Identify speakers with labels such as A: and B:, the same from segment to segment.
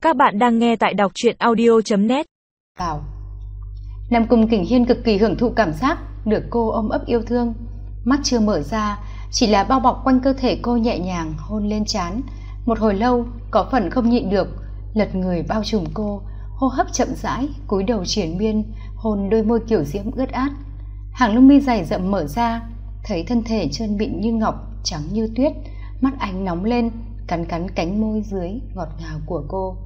A: Các bạn đang nghe tại đọc truyện audio.net.
B: Nam Cung Kình Hiên cực kỳ hưởng thụ cảm giác được cô ôm ấp yêu thương. Mắt chưa mở ra, chỉ là bao bọc quanh cơ thể cô nhẹ nhàng hôn lên trán. Một hồi lâu, có phần không nhịn được, lật người bao trùm cô, hô hấp chậm rãi, cúi đầu triền miên, hôn đôi môi kiểu diễm ướt át. Hàng lông mi dày rậm mở ra, thấy thân thể trơn mịn như ngọc, trắng như tuyết, mắt anh nóng lên, cắn cắn cánh môi dưới ngọt ngào của cô.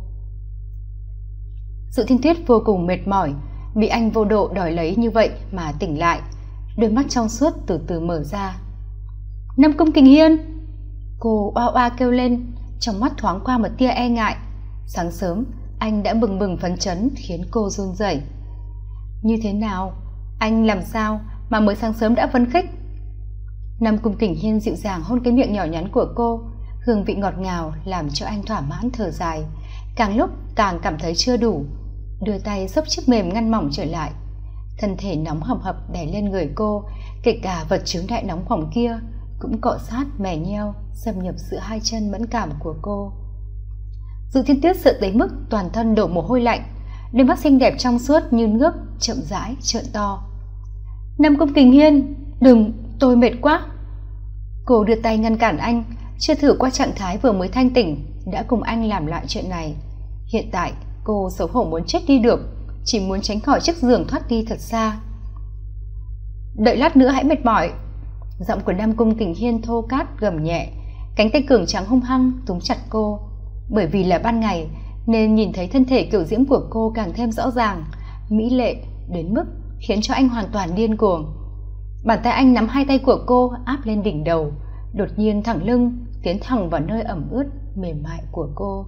B: Dự Thiên Tuyết vô cùng mệt mỏi, bị anh vô độ đòi lấy như vậy mà tỉnh lại, đôi mắt trong suốt từ từ mở ra. Nam Cung Kình Hiên! Cô oa oa kêu lên, trong mắt thoáng qua một tia e ngại. Sáng sớm anh đã bừng bừng phấn chấn khiến cô run rẩy. Như thế nào? Anh làm sao mà mới sáng sớm đã phấn khích? Nam Cung Kình Hiên dịu dàng hôn cái miệng nhỏ nhắn của cô, hương vị ngọt ngào làm cho anh thỏa mãn thở dài, càng lúc càng cảm thấy chưa đủ, đưa tay xốc chiếc mềm ngăn mỏng trở lại. Thân thể nóng hầm hập đè lên người cô, kể cả vật chướng đại nóng bỏng kia cũng cọ sát mè nheo xâm nhập giữa hai chân mẫn cảm của cô. Dự Thiên Tuyết sợ tới mức toàn thân đổ mồ hôi lạnh, đôi mắt xinh đẹp trong suốt như nước chậm rãi trợn to. Nam Cung Kình Hiên, đừng, tôi mệt quá. Cô đưa tay ngăn cản anh, chưa thử qua trạng thái vừa mới thanh tỉnh đã cùng anh làm lại chuyện này. Hiện tại cô xấu hổ muốn chết đi được, chỉ muốn tránh khỏi chiếc giường thoát đi thật xa. Đợi lát nữa hãy mệt mỏi. Giọng của Nam Cung Kình Hiên thô cát gầm nhẹ, cánh tay cường tráng hung hăng túm chặt cô. Bởi vì là ban ngày nên nhìn thấy thân thể kiểu diễm của cô càng thêm rõ ràng, mỹ lệ đến mức khiến cho anh hoàn toàn điên cuồng. Bàn tay anh nắm hai tay của cô áp lên đỉnh đầu, đột nhiên thẳng lưng tiến thẳng vào nơi ẩm ướt mềm mại của cô.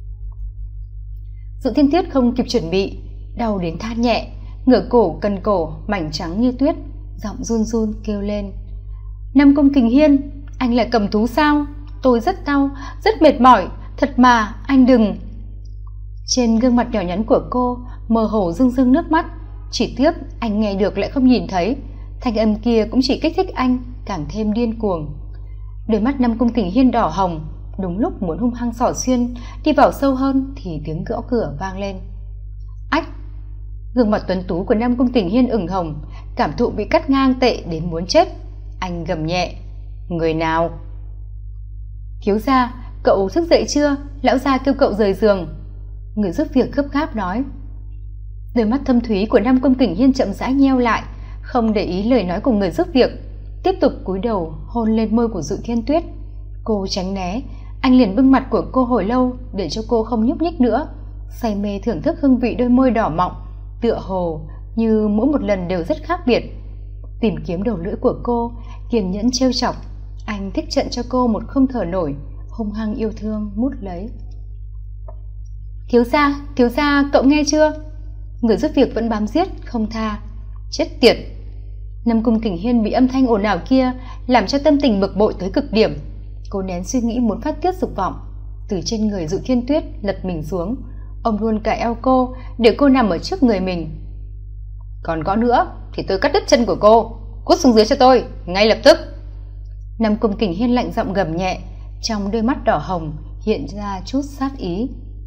B: Dự Thiên Tuyết không kịp chuẩn bị, đau đến than nhẹ, ngửa cổ cần cổ mảnh trắng như tuyết, giọng run run kêu lên. Nam Cung Kình Hiên, anh là cầm thú sao? Tôi rất đau, rất mệt mỏi, thật mà, anh đừng. Trên gương mặt nhỏ nhắn của cô mơ hồ rưng rưng nước mắt, chỉ tiếc anh nghe được lại không nhìn thấy, thanh âm kia cũng chỉ kích thích anh càng thêm điên cuồng. Đôi mắt Nam Cung Kình Hiên đỏ hồng, đúng lúc muốn hung hăng xỏ xuyên đi vào sâu hơn thì tiếng gõ cửa vang lên. Ách! Gương mặt tuấn tú của Nam Cung Kình Hiên ửng hồng, cảm thụ bị cắt ngang tệ đến muốn chết. Anh gầm nhẹ, người nào? Thiếu gia, cậu thức dậy chưa? Lão gia kêu cậu rời giường. Người giúp việc gấp gáp nói. Đôi mắt thâm thúy của Nam Cung Kình Hiên chậm rãi nheo lại, không để ý lời nói của người giúp việc, tiếp tục cúi đầu hôn lên môi của Dự Thiên Tuyết. Cô tránh né, anh liền bưng mặt của cô hồi lâu để cho cô không nhúc nhích nữa, say mê thưởng thức hương vị đôi môi đỏ mọng, tựa hồ như mỗi một lần đều rất khác biệt. Tìm kiếm đầu lưỡi của cô, kiên nhẫn trêu chọc, anh thích trận cho cô một không thở nổi, hung hăng yêu thương mút lấy. Thiếu gia, cậu nghe chưa? Người giúp việc vẫn bám giết không tha. Chết tiệt! Nam Cung Kình Hiên bị âm thanh ồn ào kia làm cho tâm tình bực bội tới cực điểm. Cô nén suy nghĩ muốn phát tiết dục vọng, từ trên người Dự Thiên Tuyết lật mình xuống, ôm luôn cả eo cô để cô nằm ở trước người mình. Còn gõ nữa thì tôi cắt đứt chân của cô, cút xuống dưới cho tôi ngay lập tức. Nam Cung Kình Hiên lạnh giọng gầm nhẹ, trong đôi mắt đỏ hồng hiện ra chút sát ý.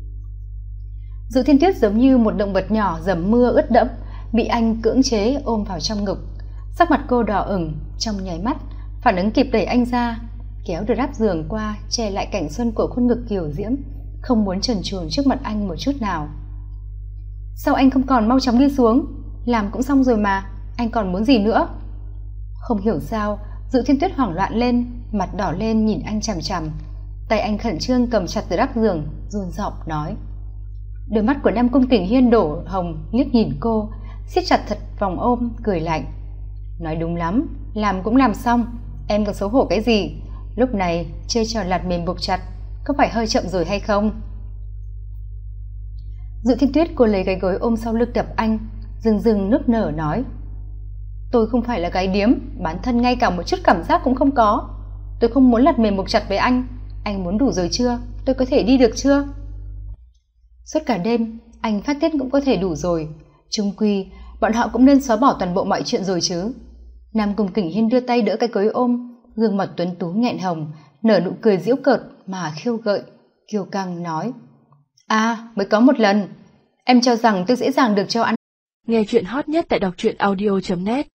B: Dự Thiên Tuyết giống như một động vật nhỏ dầm mưa ướt đẫm, bị anh cưỡng chế ôm vào trong ngực. Sắc mặt cô đỏ ửng, trong nháy mắt phản ứng kịp đẩy anh ra, kéo được đắp giường qua che lại cảnh xuân của khuôn ngực kiều diễm, không muốn trần truồng trước mặt anh một chút nào. Sao anh không còn mau chóng đi xuống? Làm cũng xong rồi mà, anh còn muốn gì nữa? Không hiểu sao Dự Thiên Tuyết hoảng loạn lên, mặt đỏ lên nhìn anh chằm chằm, tay anh khẩn trương cầm chặt từ đắp giường, run giọng nói. Đôi mắt của Nam Cung Kình Hiên đổ hồng liếc nhìn cô, siết chặt thật vòng ôm, cười lạnh. Nói đúng lắm, làm cũng làm xong, em còn xấu hổ cái gì? Lúc này chơi trò lạt mềm buộc chặt có phải hơi chậm rồi hay không? Dự Thiên Tuyết cô lấy cái gối ôm sau lưng đập anh, rưng rưng nức nở nói. Tôi không phải là gái điếm, bản thân ngay cả một chút cảm giác cũng không có. Tôi không muốn lạt mềm buộc chặt với anh muốn đủ rồi chưa? Tôi có thể đi được chưa? Suốt cả đêm anh phát tiết cũng có thể đủ rồi, chung quy bọn họ cũng nên xóa bỏ toàn bộ mọi chuyện rồi chứ. Nam Cung Kình Hiên đưa tay đỡ cái gối ôm, gương mặt tuấn tú nghẹn hồng, nở nụ cười giễu cợt mà khiêu gợi, kiêu căng nói. À, mới có một lần. Em cho rằng tôi dễ dàng được cho ăn.
A: Nghe chuyện hot nhất tại đọc truyện audio.net